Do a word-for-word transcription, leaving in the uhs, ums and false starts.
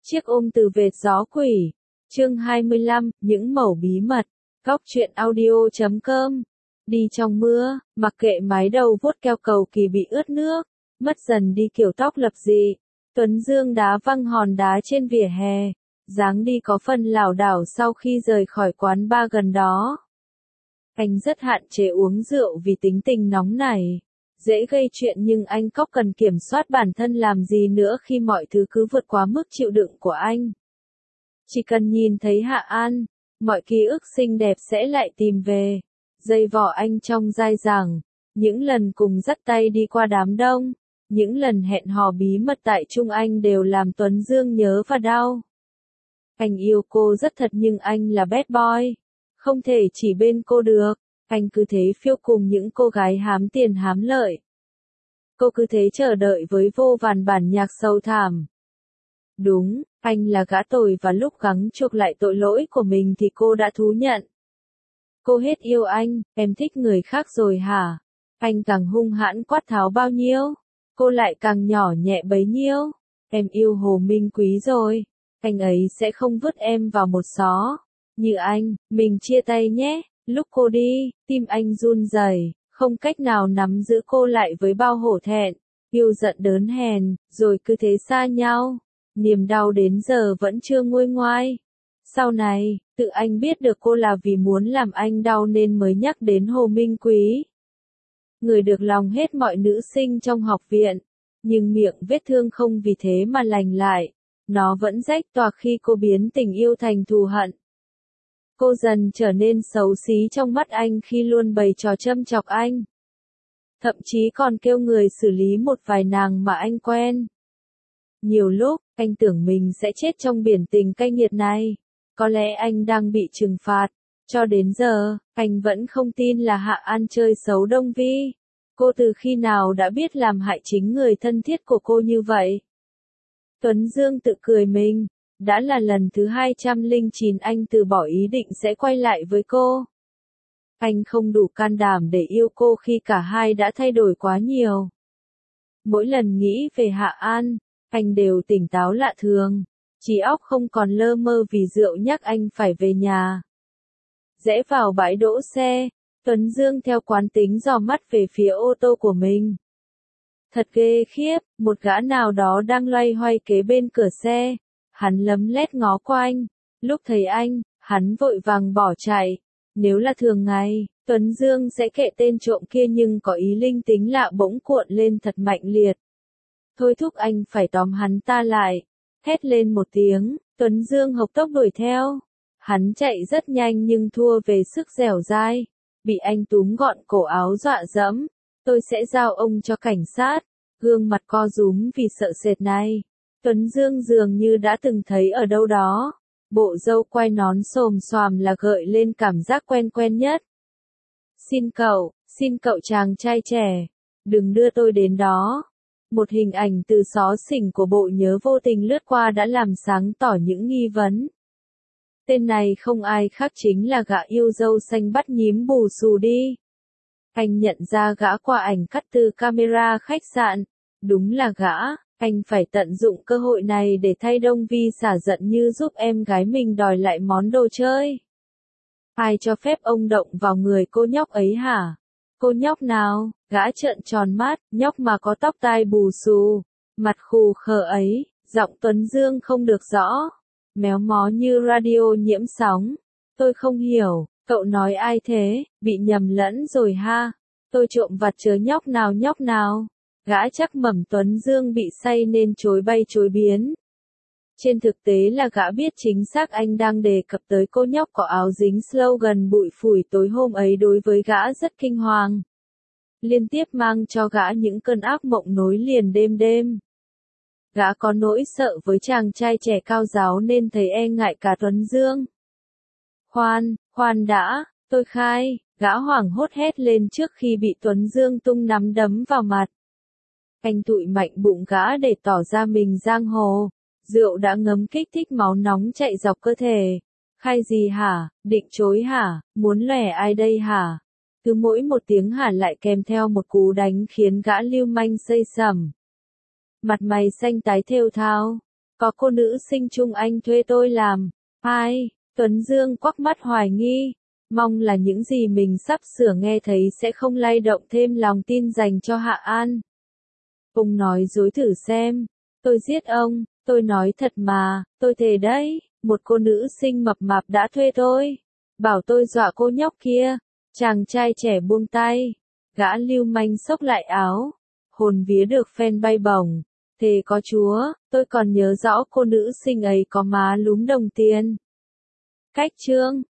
Chiếc ôm từ vệt gió quỷ. Chương hai mươi lăm, những mẩu bí mật. Góc truyện audio chấm com. Đi trong mưa, mặc kệ mái đầu vuốt keo cầu kỳ bị ướt nước, mất dần đi kiểu tóc lập dị. Tuấn Dương đá văng hòn đá trên vỉa hè, dáng đi có phần lảo đảo sau khi rời khỏi quán bar gần đó. Anh rất hạn chế uống rượu vì tính tình nóng nảy, dễ gây chuyện, nhưng anh Cóc cần kiểm soát bản thân làm gì nữa khi mọi thứ cứ vượt quá mức chịu đựng của anh. Chỉ cần nhìn thấy Hạ An, mọi ký ức xinh đẹp sẽ lại tìm về, dây vò anh trong dai dẳng, những lần cùng dắt tay đi qua đám đông, những lần hẹn hò bí mật tại Trung Anh đều làm Tuấn Dương nhớ và đau. Anh yêu cô rất thật nhưng anh là bad boy, không thể chỉ bên cô được, anh cứ thế phiêu cùng những cô gái hám tiền hám lợi. Cô cứ thế chờ đợi với vô vàn bản nhạc sâu thẳm. Đúng, anh là gã tồi và lúc gắng chuộc lại tội lỗi của mình thì cô đã thú nhận. Cô hết yêu anh, em thích người khác rồi hả? Anh càng hung hãn quát tháo bao nhiêu, cô lại càng nhỏ nhẹ bấy nhiêu. Em yêu Hồ Minh Quý rồi, anh ấy sẽ không vứt em vào một xó. Như anh, mình chia tay nhé. Lúc cô đi, tim anh run rẩy, không cách nào nắm giữ cô lại với bao hổ thẹn, yêu giận đớn hèn, rồi cứ thế xa nhau. Niềm đau đến giờ vẫn chưa nguôi ngoai. Sau này, tự anh biết được cô là vì muốn làm anh đau nên mới nhắc đến Hồ Minh Quý. Người được lòng hết mọi nữ sinh trong học viện, nhưng miệng vết thương không vì thế mà lành lại. Nó vẫn rách toạc khi cô biến tình yêu thành thù hận. Cô dần trở nên xấu xí trong mắt anh khi luôn bày trò châm chọc anh. Thậm chí còn kêu người xử lý một vài nàng mà anh quen. Nhiều lúc, anh tưởng mình sẽ chết trong biển tình cay nghiệt này. Có lẽ anh đang bị trừng phạt. Cho đến giờ, anh vẫn không tin là Hạ An chơi xấu Đông Vi. Cô từ khi nào đã biết làm hại chính người thân thiết của cô như vậy? Tuấn Dương tự cười mình. Đã là lần thứ hai trăm lẻ chín anh từ bỏ ý định sẽ quay lại với cô. Anh không đủ can đảm để yêu cô khi cả hai đã thay đổi quá nhiều. Mỗi lần nghĩ về Hạ An, anh đều tỉnh táo lạ thường. Trí óc không còn lơ mơ vì rượu nhắc anh phải về nhà. Rẽ vào bãi đỗ xe, Tuấn Dương theo quán tính dò mắt về phía ô tô của mình. Thật ghê khiếp, một gã nào đó đang loay hoay kế bên cửa xe. Hắn lấm lét ngó qua anh, lúc thấy anh, hắn vội vàng bỏ chạy. Nếu là thường ngày, Tuấn Dương sẽ kệ tên trộm kia, nhưng có ý linh tính lạ bỗng cuộn lên thật mạnh liệt. Thôi thúc anh phải tóm hắn ta lại. Hét lên một tiếng, Tuấn Dương hộc tốc đuổi theo. Hắn chạy rất nhanh nhưng thua về sức dẻo dai. Bị anh túm gọn cổ áo dọa dẫm. Tôi sẽ giao ông cho cảnh sát. Gương mặt co rúm vì sợ sệt này. Tuấn Dương dường như đã từng thấy ở đâu đó. Bộ râu quai nón xồm xoàm là gợi lên cảm giác quen quen nhất. Xin cậu, xin cậu chàng trai trẻ, đừng đưa tôi đến đó. Một hình ảnh từ xó xỉnh của bộ nhớ vô tình lướt qua đã làm sáng tỏ những nghi vấn. Tên này không ai khác chính là gã yêu dâu xanh bắt nhím bù xù đi. Anh nhận ra gã qua ảnh cắt từ camera khách sạn. Đúng là gã. Anh phải tận dụng cơ hội này để thay Đông Vi xả giận như giúp em gái mình đòi lại món đồ chơi. Ai cho phép ông động vào người cô nhóc ấy hả? Cô nhóc nào? Gã trợn tròn mắt, nhóc mà có tóc tai bù xù, mặt khù khờ ấy, giọng Tuấn Dương không được rõ, méo mó như radio nhiễm sóng. Tôi không hiểu, cậu nói ai thế, bị nhầm lẫn rồi ha? Tôi trộm vặt chớ nhóc nào nhóc nào? Gã chắc mẩm Tuấn Dương bị say nên chối bay chối biến. Trên thực tế là gã biết chính xác anh đang đề cập tới cô nhóc có áo dính slogan bụi phủi tối hôm ấy đối với gã rất kinh hoàng. Liên tiếp mang cho gã những cơn ác mộng nối liền đêm đêm. Gã có nỗi sợ với chàng trai trẻ cao ráo nên thấy e ngại cả Tuấn Dương. Khoan, khoan đã, tôi khai, gã hoảng hốt hét lên trước khi bị Tuấn Dương tung nắm đấm vào mặt. Anh tụi mạnh bụng gã để tỏ ra mình giang hồ. Rượu đã ngấm kích thích máu nóng chạy dọc cơ thể. Khai gì hả? Định chối hả? Muốn lẻ ai đây hả? Cứ mỗi một tiếng hả lại kèm theo một cú đánh khiến gã lưu manh xây sẩm. Mặt mày xanh tái thều thào. Có cô nữ sinh Trung Anh thuê tôi làm. Ai? Tuấn Dương quắc mắt hoài nghi. Mong là những gì mình sắp sửa nghe thấy sẽ không lay động thêm lòng tin dành cho Hạ An. Ông nói dối thử xem. Tôi giết ông, tôi nói thật mà, tôi thề đấy, một cô nữ sinh mập mạp đã thuê tôi. Bảo tôi dọa cô nhóc kia. Chàng trai trẻ buông tay. Gã lưu manh xốc lại áo. Hồn vía được phen bay bổng. Thề có Chúa, tôi còn nhớ rõ cô nữ sinh ấy có má lúm đồng tiền. Cách chương